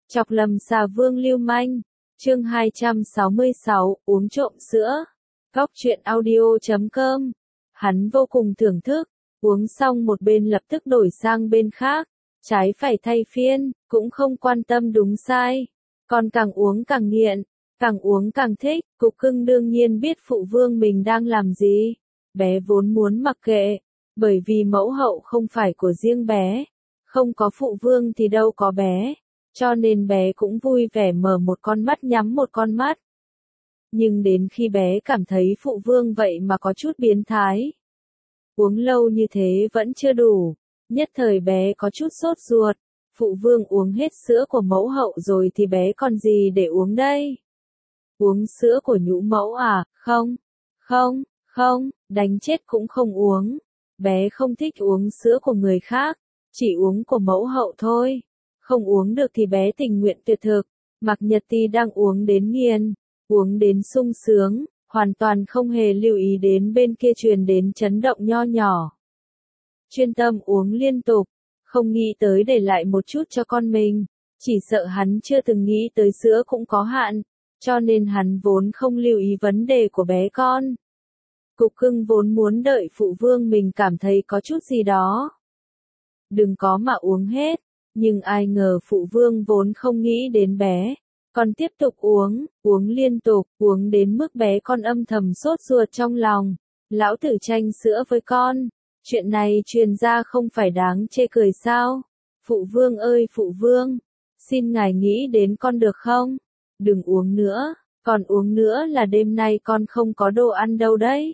Chọc lầm xà vương lưu manh. Chương 266, uống trộm sữa. Góc truyện audio.com. Hắn vô cùng thưởng thức, uống xong một bên lập tức đổi sang bên khác, trái phải thay phiên, cũng không quan tâm đúng sai. Còn càng uống càng nghiện, càng uống càng thích. Cục cưng đương nhiên biết phụ vương mình đang làm gì. Bé vốn muốn mặc kệ, bởi vì mẫu hậu không phải của riêng bé. Không có phụ vương thì đâu có bé. Cho nên bé cũng vui vẻ mở một con mắt nhắm một con mắt. Nhưng đến khi bé cảm thấy phụ vương vậy mà có chút biến thái. Uống lâu như thế vẫn chưa đủ. Nhất thời bé có chút sốt ruột. Phụ vương uống hết sữa của mẫu hậu rồi thì bé còn gì để uống đây? Uống sữa của nhũ mẫu à? Không, đánh chết cũng không uống. Bé không thích uống sữa của người khác, chỉ uống của mẫu hậu thôi. Không uống được thì bé tình nguyện tuyệt thực. Mạc Nhật Ti đang uống đến nghiền, uống đến sung sướng, hoàn toàn không hề lưu ý đến bên kia truyền đến chấn động nho nhỏ. Chuyên tâm uống liên tục, không nghĩ tới để lại một chút cho con mình, chỉ sợ hắn chưa từng nghĩ tới sữa cũng có hạn, cho nên hắn vốn không lưu ý vấn đề của bé con. Cục cưng vốn muốn đợi phụ vương mình cảm thấy có chút gì đó. Đừng có mà uống hết. Nhưng ai ngờ phụ vương vốn không nghĩ đến bé, còn tiếp tục uống liên tục, uống đến mức bé con âm thầm sốt ruột trong lòng. Lão tử tranh sữa với con, chuyện này truyền ra không phải đáng chê cười sao? Phụ vương ơi phụ vương, xin ngài nghĩ đến con được không? Đừng uống nữa, còn uống nữa là đêm nay con không có đồ ăn đâu đấy.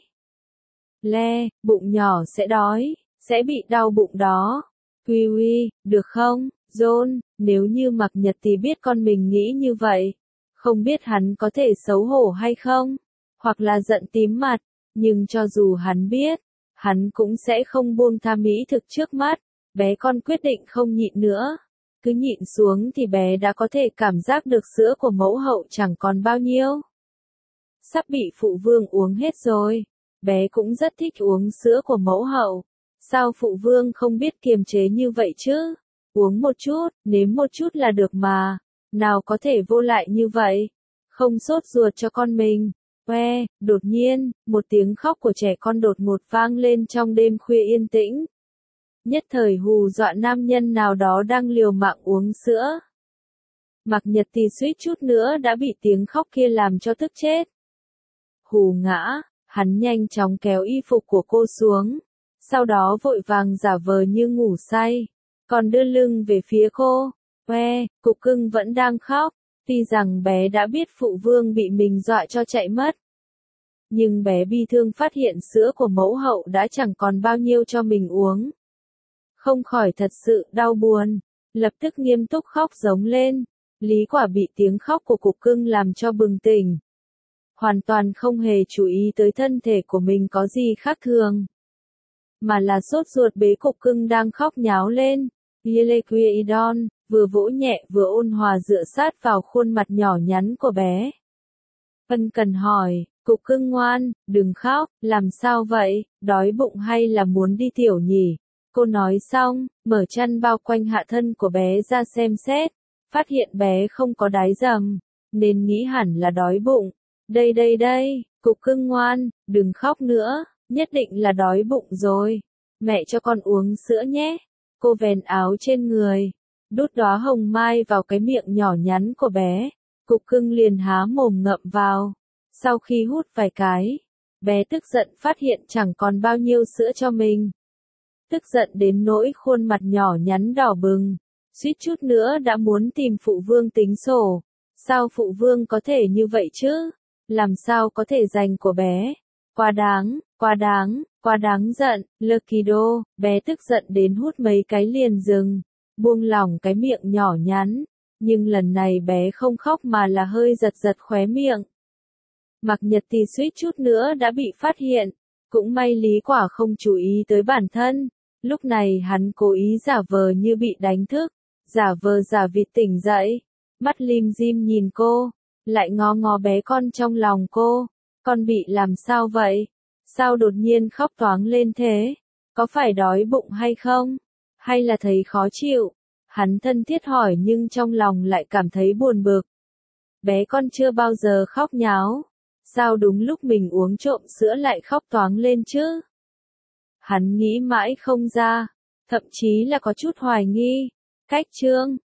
Bụng nhỏ sẽ đói, sẽ bị đau bụng đó. Uy, được không, John, nếu như Mạc Nhật Ti biết con mình nghĩ như vậy, không biết hắn có thể xấu hổ hay không, hoặc là giận tím mặt, nhưng cho dù hắn biết, hắn cũng sẽ không buông tha mỹ thực trước mắt. Bé con quyết định không nhịn nữa, cứ nhịn xuống thì bé đã có thể cảm giác được sữa của mẫu hậu chẳng còn bao nhiêu. Sắp bị phụ vương uống hết rồi, bé cũng rất thích uống sữa của mẫu hậu. Sao phụ vương không biết kiềm chế như vậy chứ? Uống một chút, nếm một chút là được mà. Nào có thể vô lại như vậy? Không sốt ruột cho con mình. Đột nhiên, một tiếng khóc của trẻ con đột ngột vang lên trong đêm khuya yên tĩnh. Nhất thời hù dọa nam nhân nào đó đang liều mạng uống sữa. Mạc Nhật Ti suýt chút nữa đã bị tiếng khóc kia làm cho tức chết. Hù ngã, hắn nhanh chóng kéo y phục của cô xuống. Sau đó vội vàng giả vờ như ngủ say, còn đưa lưng về phía cô. Cục cưng vẫn đang khóc, tuy rằng bé đã biết phụ vương bị mình dọa cho chạy mất. Nhưng bé bi thương phát hiện sữa của mẫu hậu đã chẳng còn bao nhiêu cho mình uống. Không khỏi thật sự đau buồn, lập tức nghiêm túc khóc giống lên. Lý Quả bị tiếng khóc của cục cưng làm cho bừng tỉnh. Hoàn toàn không hề chú ý tới thân thể của mình có gì khác thường. Mà là sốt ruột bế cục cưng đang khóc nháo lên. Yelequidon, vừa vỗ nhẹ vừa ôn hòa dựa sát vào khuôn mặt nhỏ nhắn của bé. Ân cần hỏi, cục cưng ngoan, đừng khóc, làm sao vậy, đói bụng hay là muốn đi tiểu nhỉ? Cô nói xong, mở chăn bao quanh hạ thân của bé ra xem xét, phát hiện bé không có đái dầm, nên nghĩ hẳn là đói bụng. Đây, cục cưng ngoan, đừng khóc nữa. Nhất định là đói bụng rồi. Mẹ cho con uống sữa nhé. Cô vén áo trên người, đút đóa hồng mai vào cái miệng nhỏ nhắn của bé. Cục cưng liền há mồm ngậm vào. Sau khi hút vài cái, bé tức giận phát hiện chẳng còn bao nhiêu sữa cho mình. Tức giận đến nỗi khuôn mặt nhỏ nhắn đỏ bừng, suýt chút nữa đã muốn tìm phụ vương tính sổ. Sao phụ vương có thể như vậy chứ? Làm sao có thể giành của bé? Quá đáng giận. Lukido, bé tức giận đến hút mấy cái liền dừng, buông lỏng cái miệng nhỏ nhắn, nhưng lần này bé không khóc mà là hơi giật khóe miệng. Mạc Nhật Ti suýt chút nữa đã bị phát hiện, cũng may Lý Quả không chú ý tới bản thân, lúc này hắn cố ý giả vờ như bị đánh thức, giả vờ giả vịt tỉnh dậy, mắt lim dim nhìn cô, lại ngó bé con trong lòng cô. Con bị làm sao vậy? Sao đột nhiên khóc toáng lên thế? Có phải đói bụng hay không? Hay là thấy khó chịu? Hắn thân thiết hỏi nhưng trong lòng lại cảm thấy buồn bực. Bé con chưa bao giờ khóc nháo. Sao đúng lúc mình uống trộm sữa lại khóc toáng lên chứ? Hắn nghĩ mãi không ra. Thậm chí là có chút hoài nghi. Cách Trương